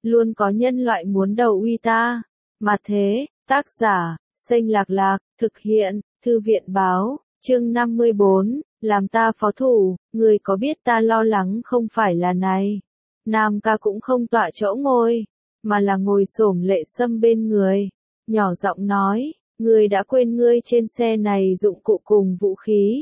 luôn có nhân loại muốn đầu uy ta. Mà thế, tác giả, Xanh Lạc Lạc, thực hiện, Thư viện báo, chương 54, làm ta phó thủ, người có biết ta lo lắng không phải là này. Nam ca cũng không tọa chỗ ngồi, mà là ngồi xổm Lệ Sâm bên người, nhỏ giọng nói, ngươi đã quên ngươi trên xe này dụng cụ cùng vũ khí.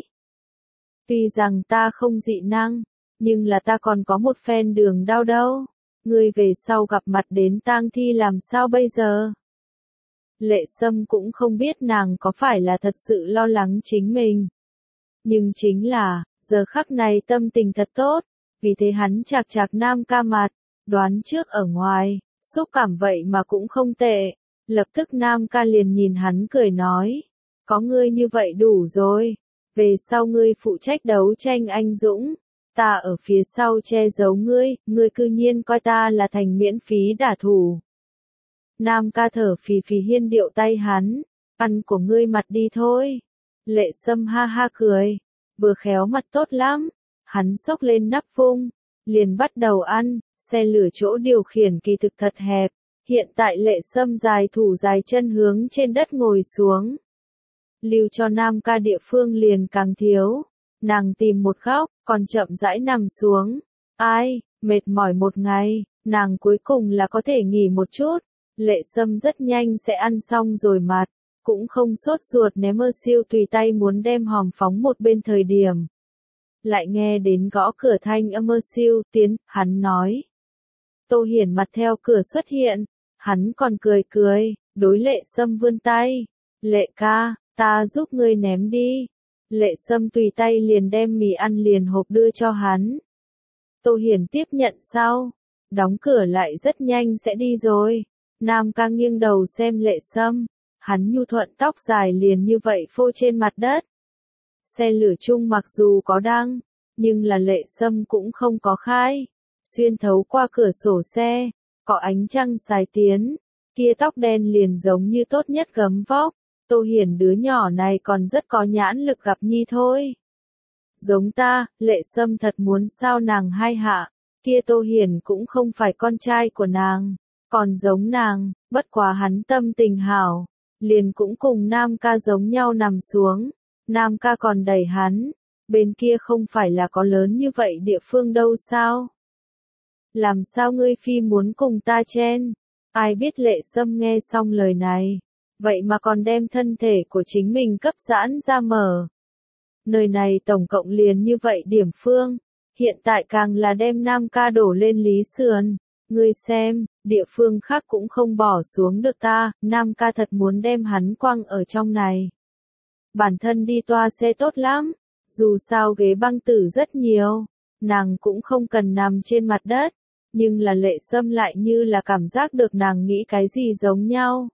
Tuy rằng ta không dị năng, nhưng là ta còn có một phen đường đao đâu. Ngươi về sau gặp mặt đến tang thi làm sao bây giờ? Lệ Sâm cũng không biết nàng có phải là thật sự lo lắng chính mình. Nhưng chính là, giờ khắc này tâm tình thật tốt, vì thế hắn chạc chạc Nam ca mặt, đoán trước ở ngoài, xúc cảm vậy mà cũng không tệ. Lập tức Nam ca liền nhìn hắn cười nói, có ngươi như vậy đủ rồi, về sau ngươi phụ trách đấu tranh anh dũng, ta ở phía sau che giấu ngươi cư nhiên coi ta là thành miễn phí đả thủ. Nam ca thở phì phì hiên điệu tay hắn, ăn của ngươi mặt đi thôi. Lệ Sâm ha ha cười, vừa khéo mặt tốt lắm, hắn xốc lên nắp vung, liền bắt đầu ăn, xe lửa chỗ điều khiển kỳ thực thật hẹp, hiện tại Lệ Sâm dài thủ dài chân hướng trên đất ngồi xuống. Lưu cho Nam ca địa phương liền càng thiếu, nàng tìm một góc, còn chậm rãi nằm xuống. Ai, mệt mỏi một ngày, nàng cuối cùng là có thể nghỉ một chút. Lệ Sâm rất nhanh sẽ ăn xong rồi mặt, cũng không sốt ruột ném mơ siêu tùy tay muốn đem hòm phóng một bên thời điểm. Lại nghe đến gõ cửa thanh âm mơ siêu tiến, hắn nói. Tô Hiển mặt theo cửa xuất hiện, hắn còn cười cười, đối Lệ Sâm vươn tay. Lệ ca, ta giúp ngươi ném đi. Lệ Sâm tùy tay liền đem mì ăn liền hộp đưa cho hắn. Tô Hiển tiếp nhận sau, đóng cửa lại rất nhanh sẽ đi rồi. Nam ca nghiêng đầu xem Lệ Sâm, hắn nhu thuận tóc dài liền như vậy phô trên mặt đất. Xe lửa chung mặc dù có đăng, nhưng là Lệ Sâm cũng không có khai. Xuyên thấu qua cửa sổ xe, có ánh trăng xài tiến, kia tóc đen liền giống như tốt nhất gấm vóc. Tô Hiển đứa nhỏ này còn rất có nhãn lực gặp nhi thôi. Giống ta, Lệ Sâm thật muốn sao nàng hai hạ, kia Tô Hiển cũng không phải con trai của nàng. Còn giống nàng, bất quá hắn tâm tình hảo, liền cũng cùng Nam ca giống nhau nằm xuống, Nam ca còn đẩy hắn, bên kia không phải là có lớn như vậy địa phương đâu sao? Làm sao ngươi phi muốn cùng ta chen? Ai biết Lệ Sâm nghe xong lời này, vậy mà còn đem thân thể của chính mình cấp giãn ra mở. Nơi này tổng cộng liền như vậy điểm phương, hiện tại càng là đem Nam ca đổ lên Lý Sườn. Ngươi xem, địa phương khác cũng không bỏ xuống được ta, Nam ca thật muốn đem hắn quăng ở trong này. Bản thân đi toa xe tốt lắm, dù sao ghế băng tử rất nhiều, nàng cũng không cần nằm trên mặt đất, nhưng là Lệ Sâm lại như là cảm giác được nàng nghĩ cái gì giống nhau.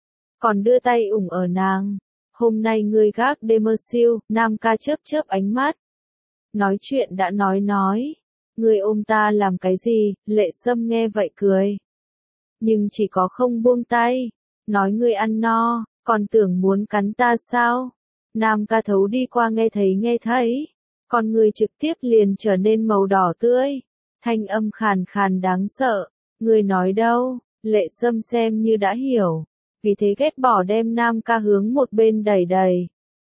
Còn đưa tay ủng ở nàng, hôm nay ngươi gác đêm mơ siêu, Nam ca chớp chớp ánh mắt. Nói chuyện đã nói. Ngươi ôm ta làm cái gì? Lệ Sâm nghe vậy cười. Nhưng chỉ có không buông tay. Nói ngươi ăn no, còn tưởng muốn cắn ta sao? Nam ca thấu đi qua nghe thấy. Còn ngươi trực tiếp liền trở nên màu đỏ tươi. Thanh âm khàn khàn đáng sợ. Ngươi nói đâu? Lệ Sâm xem như đã hiểu. Vì thế ghét bỏ đem Nam ca hướng một bên đẩy.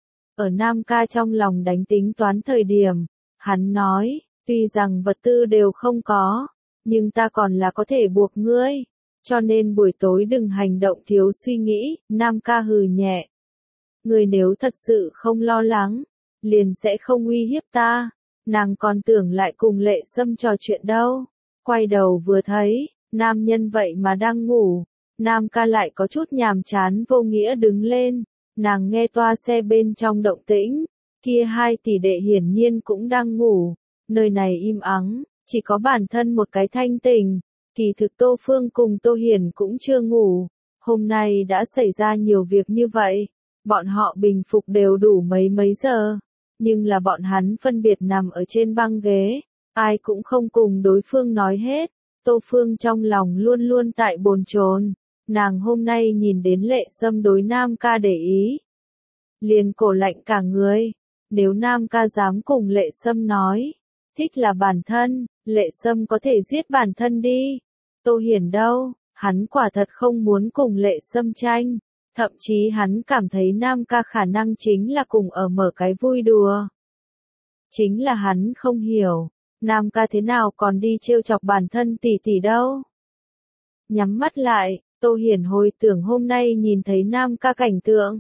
Ở Nam ca trong lòng đánh tính toán thời điểm. Hắn nói. Tuy rằng vật tư đều không có, nhưng ta còn là có thể buộc ngươi, cho nên buổi tối đừng hành động thiếu suy nghĩ, Nam ca hừ nhẹ. Ngươi nếu thật sự không lo lắng, liền sẽ không uy hiếp ta, nàng còn tưởng lại cùng Lệ Sâm trò chuyện đâu. Quay đầu vừa thấy, nam nhân vậy mà đang ngủ, Nam ca lại có chút nhàm chán vô nghĩa đứng lên, nàng nghe toa xe bên trong động tĩnh, kia hai tỷ đệ hiển nhiên cũng đang ngủ. Nơi này im ắng, chỉ có bản thân một cái thanh tỉnh, kỳ thực Tô Phương cùng Tô Hiển cũng chưa ngủ, hôm nay đã xảy ra nhiều việc như vậy, bọn họ bình phục đều đủ mấy giờ, nhưng là bọn hắn phân biệt nằm ở trên băng ghế, ai cũng không cùng đối phương nói hết, Tô Phương trong lòng luôn luôn tại bồn chồn, nàng hôm nay nhìn đến Lệ Sâm đối Nam ca để ý, liền cổ lạnh cả người, nếu Nam ca dám cùng Lệ Sâm nói. Thích là bản thân, Lệ Sâm có thể giết bản thân đi. Tô Hiển đâu, hắn quả thật không muốn cùng Lệ Sâm tranh, thậm chí hắn cảm thấy Nam ca khả năng chính là cùng ở mở cái vui đùa. Chính là hắn không hiểu, Nam ca thế nào còn đi trêu chọc bản thân tỷ tỷ đâu. Nhắm mắt lại, Tô Hiển hồi tưởng hôm nay nhìn thấy Nam ca cảnh tượng.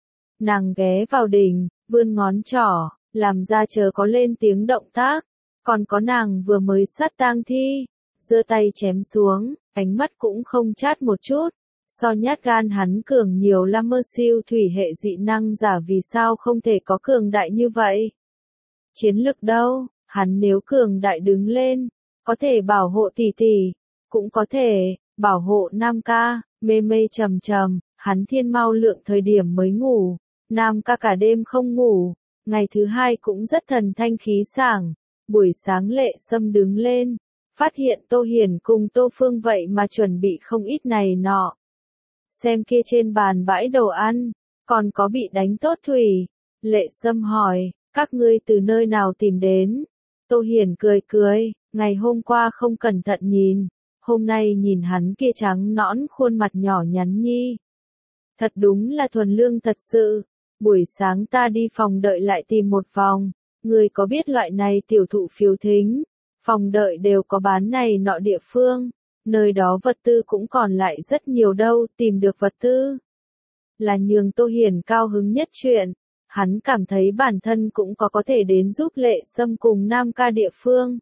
Nàng ghé vào đỉnh, vươn ngón trỏ, làm ra chờ có lên tiếng động tác, còn có nàng vừa mới sát tang thi, giơ tay chém xuống, ánh mắt cũng không chát một chút, so nhát gan hắn cường nhiều lắm. Mơ siêu thủy hệ dị năng giả vì sao không thể có cường đại như vậy? Chiến lực đâu, hắn nếu cường đại đứng lên, có thể bảo hộ tỷ tỷ, cũng có thể bảo hộ Nam ca. Mê mê trầm trầm, hắn thiên mau lượng thời điểm mới ngủ, Nam ca cả đêm không ngủ, ngày thứ hai cũng rất thần thanh khí sảng. Buổi sáng Lệ Sâm đứng lên, phát hiện Tô Hiển cùng Tô Phương vậy mà chuẩn bị không ít này nọ. Xem kia trên bàn bãi đồ ăn, còn có bị đánh tốt thủy. Lệ Sâm hỏi, các ngươi từ nơi nào tìm đến? Tô Hiển cười cười, ngày hôm qua không cẩn thận nhìn, hôm nay nhìn hắn kia trắng nõn khuôn mặt nhỏ nhắn nhi. Thật đúng là thuần lương thật sự, buổi sáng ta đi phòng đợi lại tìm một vòng, người có biết loại này tiểu thụ phiếu thính, phòng đợi đều có bán này nọ địa phương, nơi đó vật tư cũng còn lại rất nhiều đâu, tìm được vật tư. Là nhường Tô Hiển cao hứng nhất chuyện, hắn cảm thấy bản thân cũng có thể đến giúp Lệ Sâm cùng Nam ca địa phương.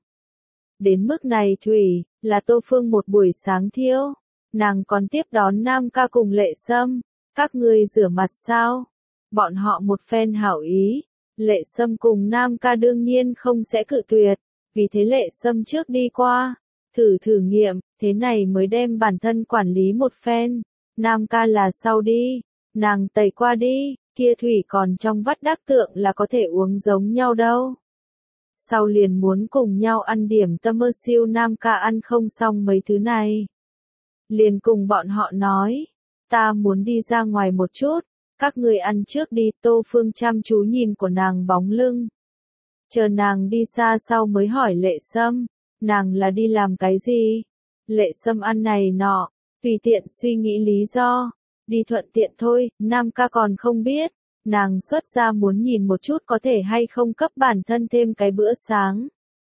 Đến mức này thủy, là Tô Phương một buổi sáng thiêu, nàng còn tiếp đón Nam ca cùng Lệ Sâm, các ngươi rửa mặt sao? Bọn họ một phen hảo ý, Lệ Sâm cùng Nam ca đương nhiên không sẽ cự tuyệt, vì thế Lệ Sâm trước đi qua, thử nghiệm, thế này mới đem bản thân quản lý một phen. Nam ca là sau đi, nàng tẩy qua đi, kia thủy còn trong vắt đắc tượng là có thể uống giống nhau đâu. Sau liền muốn cùng nhau ăn điểm tâm. Mơ siêu Nam ca ăn không xong mấy thứ này, liền cùng bọn họ nói, ta muốn đi ra ngoài một chút, các người ăn trước đi. Tô Phương chăm chú nhìn của nàng bóng lưng, chờ nàng đi xa sau mới hỏi Lệ Sâm, nàng là đi làm cái gì? Lệ Sâm ăn này nọ, tùy tiện suy nghĩ lý do, đi thuận tiện thôi. Nam ca còn không biết, nàng xuất ra muốn nhìn một chút có thể hay không cấp bản thân thêm cái bữa sáng.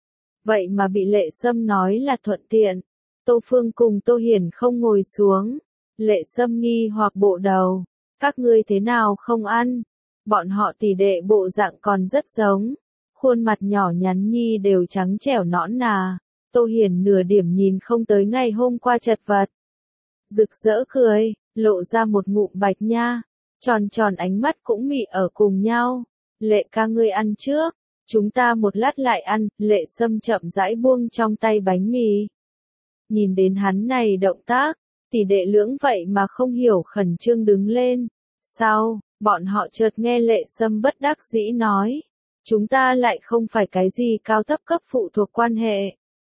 Vậy mà bị Lệ Sâm nói là thuận tiện. Tô Phương cùng Tô Hiển không ngồi xuống, Lệ Sâm nghi hoặc bộ đầu, các ngươi thế nào không ăn? Bọn họ tỷ đệ bộ dạng còn rất giống, khuôn mặt nhỏ nhắn nhi đều trắng trẻo nõn nà. Tô Hiển nửa điểm nhìn không tới ngày hôm qua chật vật, rực rỡ cười, lộ ra một ngụm bạch nha, tròn tròn ánh mắt cũng mị ở cùng nhau. Lệ ca ngươi ăn trước, chúng ta một lát lại ăn. Lệ Sâm chậm rãi buông trong tay bánh mì. Nhìn đến hắn này động tác, tỷ đệ lưỡng vậy mà không hiểu khẩn trương đứng lên. Sau, bọn họ chợt nghe Lệ Sâm bất đắc dĩ nói, chúng ta lại không phải cái gì cao thấp cấp phụ thuộc quan hệ.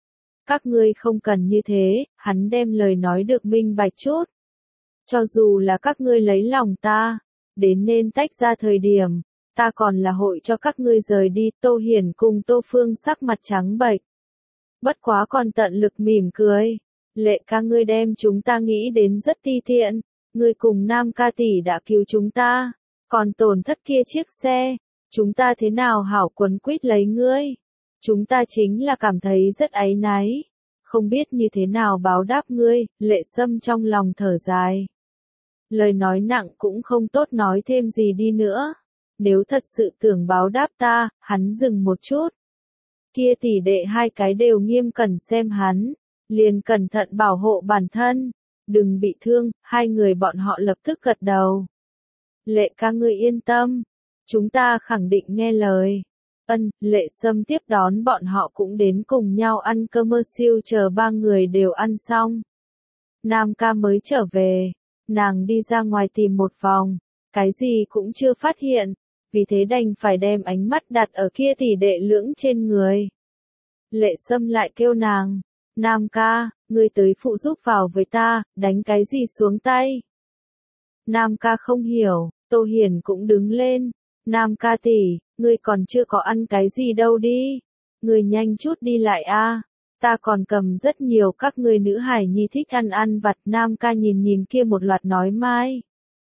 Các ngươi không cần như thế. Hắn đem lời nói được minh bạch chút. Cho dù là các ngươi lấy lòng ta, đến nên tách ra thời điểm, ta còn là hội cho các ngươi rời đi. Tô Hiển cùng Tô Phương sắc mặt trắng bệch, bất quá còn tận lực mỉm cười. Lệ ca ngươi đem chúng ta nghĩ đến rất ti tiện, ngươi cùng Nam ca tỷ đã cứu chúng ta, còn tổn thất kia chiếc xe, chúng ta thế nào hảo quấn quýt lấy ngươi. Chúng ta chính là cảm thấy rất áy náy, không biết như thế nào báo đáp ngươi. Lệ Sâm trong lòng thở dài, lời nói nặng cũng không tốt nói thêm gì đi nữa. Nếu thật sự tưởng báo đáp ta, hắn dừng một chút. Kia tỷ đệ hai cái đều nghiêm cẩn xem hắn, liền cẩn thận bảo hộ bản thân, đừng bị thương. Hai người bọn họ lập tức gật đầu. Lệ ca ngươi yên tâm, chúng ta khẳng định nghe lời. Ân. Lệ Sâm tiếp đón bọn họ cũng đến cùng nhau ăn cơm. Mơ siêu chờ ba người đều ăn xong, Nam ca mới trở về. Nàng đi ra ngoài tìm một vòng, cái gì cũng chưa phát hiện, vì thế đành phải đem ánh mắt đặt ở kia tỷ đệ lưỡng trên người. Lệ Sâm lại kêu nàng, Nam ca, ngươi tới phụ giúp vào với ta, đánh cái gì xuống tay. Nam ca không hiểu. Tô Hiển cũng đứng lên, Nam ca tỷ, ngươi còn chưa có ăn cái gì đâu đi, ngươi nhanh chút đi lại a. Ta còn cầm rất nhiều các ngươi nữ hải nhi thích ăn ăn vặt. Nam ca nhìn kia một loạt nói mai.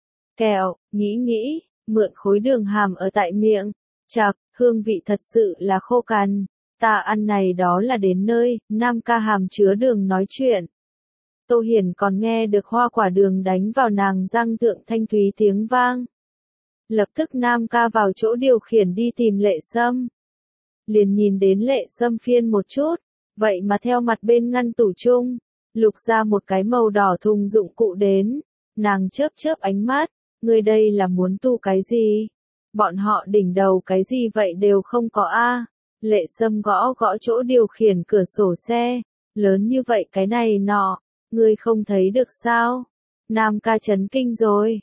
Kẹo, nghĩ, mượn khối đường hàm ở tại miệng. Chạc, hương vị thật sự là khô cằn. Ta ăn này đó là đến nơi, Nam ca hàm chứa đường nói chuyện. Tô Hiển còn nghe được hoa quả đường đánh vào nàng răng thượng thanh thúy tiếng vang. Lập tức Nam ca vào chỗ điều khiển đi tìm Lệ Sâm. Liền nhìn đến Lệ Sâm phiên một chút, vậy mà theo mặt bên ngăn tủ chung, lục ra một cái màu đỏ thùng dụng cụ đến. Nàng chớp ánh mắt, ngươi đây là muốn tu cái gì? Bọn họ đỉnh đầu cái gì vậy đều không có a. Lệ Sâm gõ chỗ điều khiển cửa sổ xe, lớn như vậy cái này nọ, ngươi không thấy được sao? Nam ca chấn kinh rồi,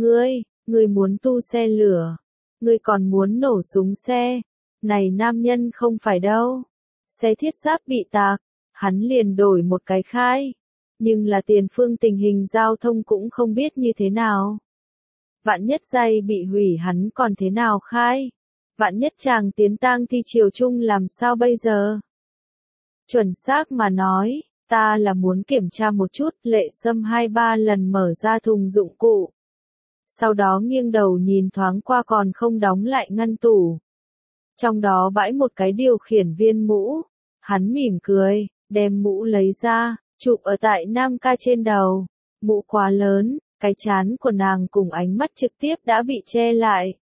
ngươi muốn tu xe lửa, ngươi còn muốn nổ súng xe, này nam nhân không phải đâu. Xe thiết giáp bị tạc, hắn liền đổi một cái khai, nhưng là tiền phương tình hình giao thông cũng không biết như thế nào. Vạn nhất giày bị hủy hắn còn thế nào khai? Vạn nhất chàng tiến tang thi triều chung làm sao bây giờ? Chuẩn xác mà nói, ta là muốn kiểm tra một chút. Lệ Sâm 2-3 lần mở ra thùng dụng cụ. Sau đó nghiêng đầu nhìn thoáng qua còn không đóng lại ngăn tủ. Trong đó bãi một cái điều khiển viên mũ. Hắn mỉm cười, đem mũ lấy ra, chụp ở tại Nam ca trên đầu. Mũ quá lớn, cái trán của nàng cùng ánh mắt trực tiếp đã bị che lại.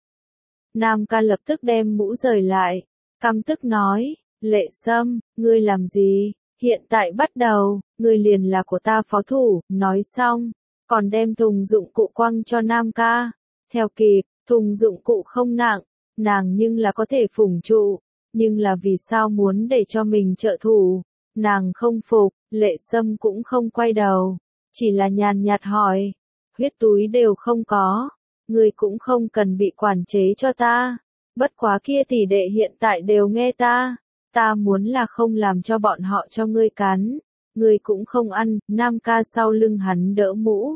Nam ca lập tức đem mũ rời lại, căm tức nói, Lệ Sâm, ngươi làm gì? Hiện tại bắt đầu, ngươi liền là của ta phó thủ. Nói xong, còn đem thùng dụng cụ quăng cho Nam ca. Theo kịp, thùng dụng cụ không nặng, nàng nhưng là có thể phủng trụ, nhưng là vì sao muốn để cho mình trợ thủ? Nàng không phục. Lệ Sâm cũng không quay đầu, chỉ là nhàn nhạt hỏi, huyết túi đều không có, ngươi cũng không cần bị quản chế cho ta. Bất quá kia tỷ đệ hiện tại đều nghe ta muốn là không làm cho bọn họ cho ngươi cắn, ngươi cũng không ăn. Nam ca sau lưng hắn đỡ mũ,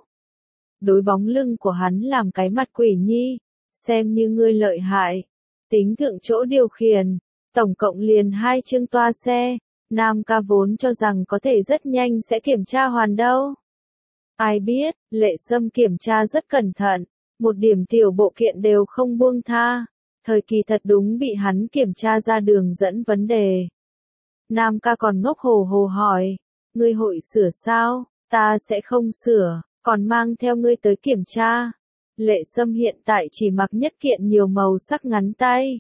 đối bóng lưng của hắn làm cái mặt quỷ nhi, xem như ngươi lợi hại. Tính thượng chỗ điều khiển, tổng cộng liền 2 chương toa xe. Nam ca vốn cho rằng có thể rất nhanh sẽ kiểm tra hoàn đâu. Ai biết, Lệ Sâm kiểm tra rất cẩn thận, một điểm tiểu bộ kiện đều không buông tha. Thời kỳ thật đúng bị hắn kiểm tra ra đường dẫn vấn đề. Nam ca còn ngốc hồ hồ hỏi, ngươi hội sửa sao? Ta sẽ không sửa, còn mang theo ngươi tới kiểm tra. Lệ Sâm hiện tại chỉ mặc nhất kiện nhiều màu sắc ngắn tay.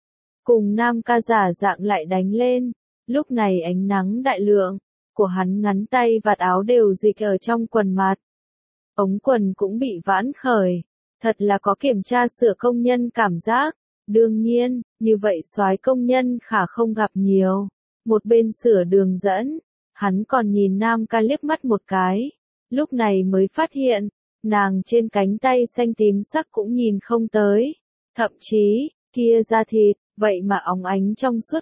Cùng Nam ca giả dạng lại đánh lên. Lúc này ánh nắng đại lượng, của hắn ngắn tay vạt áo đều dịch ở trong quần mặt. Ống quần cũng bị vãn khởi, thật là có kiểm tra sửa công nhân cảm giác. Đương nhiên, như vậy soái công nhân khả không gặp nhiều. Một bên sửa đường dẫn, hắn còn nhìn Nam ca liếc mắt một cái. Lúc này mới phát hiện, nàng trên cánh tay xanh tím sắc cũng nhìn không tới. Thậm chí, kia da thịt, vậy mà óng ánh trong suốt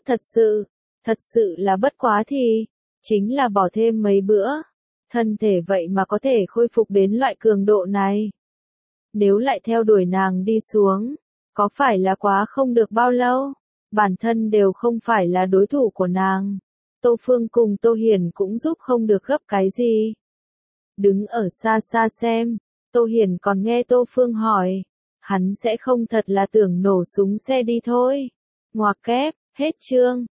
thật sự là bất quá thì, chính là bỏ thêm mấy bữa. Thân thể vậy mà có thể khôi phục đến loại cường độ này. Nếu lại theo đuổi nàng đi xuống, có phải là quá không được bao lâu? Bản thân đều không phải là đối thủ của nàng. Tô Phương cùng Tô Hiển cũng giúp không được gấp cái gì. Đứng ở xa xa xem, Tô Hiển còn nghe Tô Phương hỏi, hắn sẽ không thật là tưởng nổ súng xe đi thôi. Ngoặc kép, hết chương.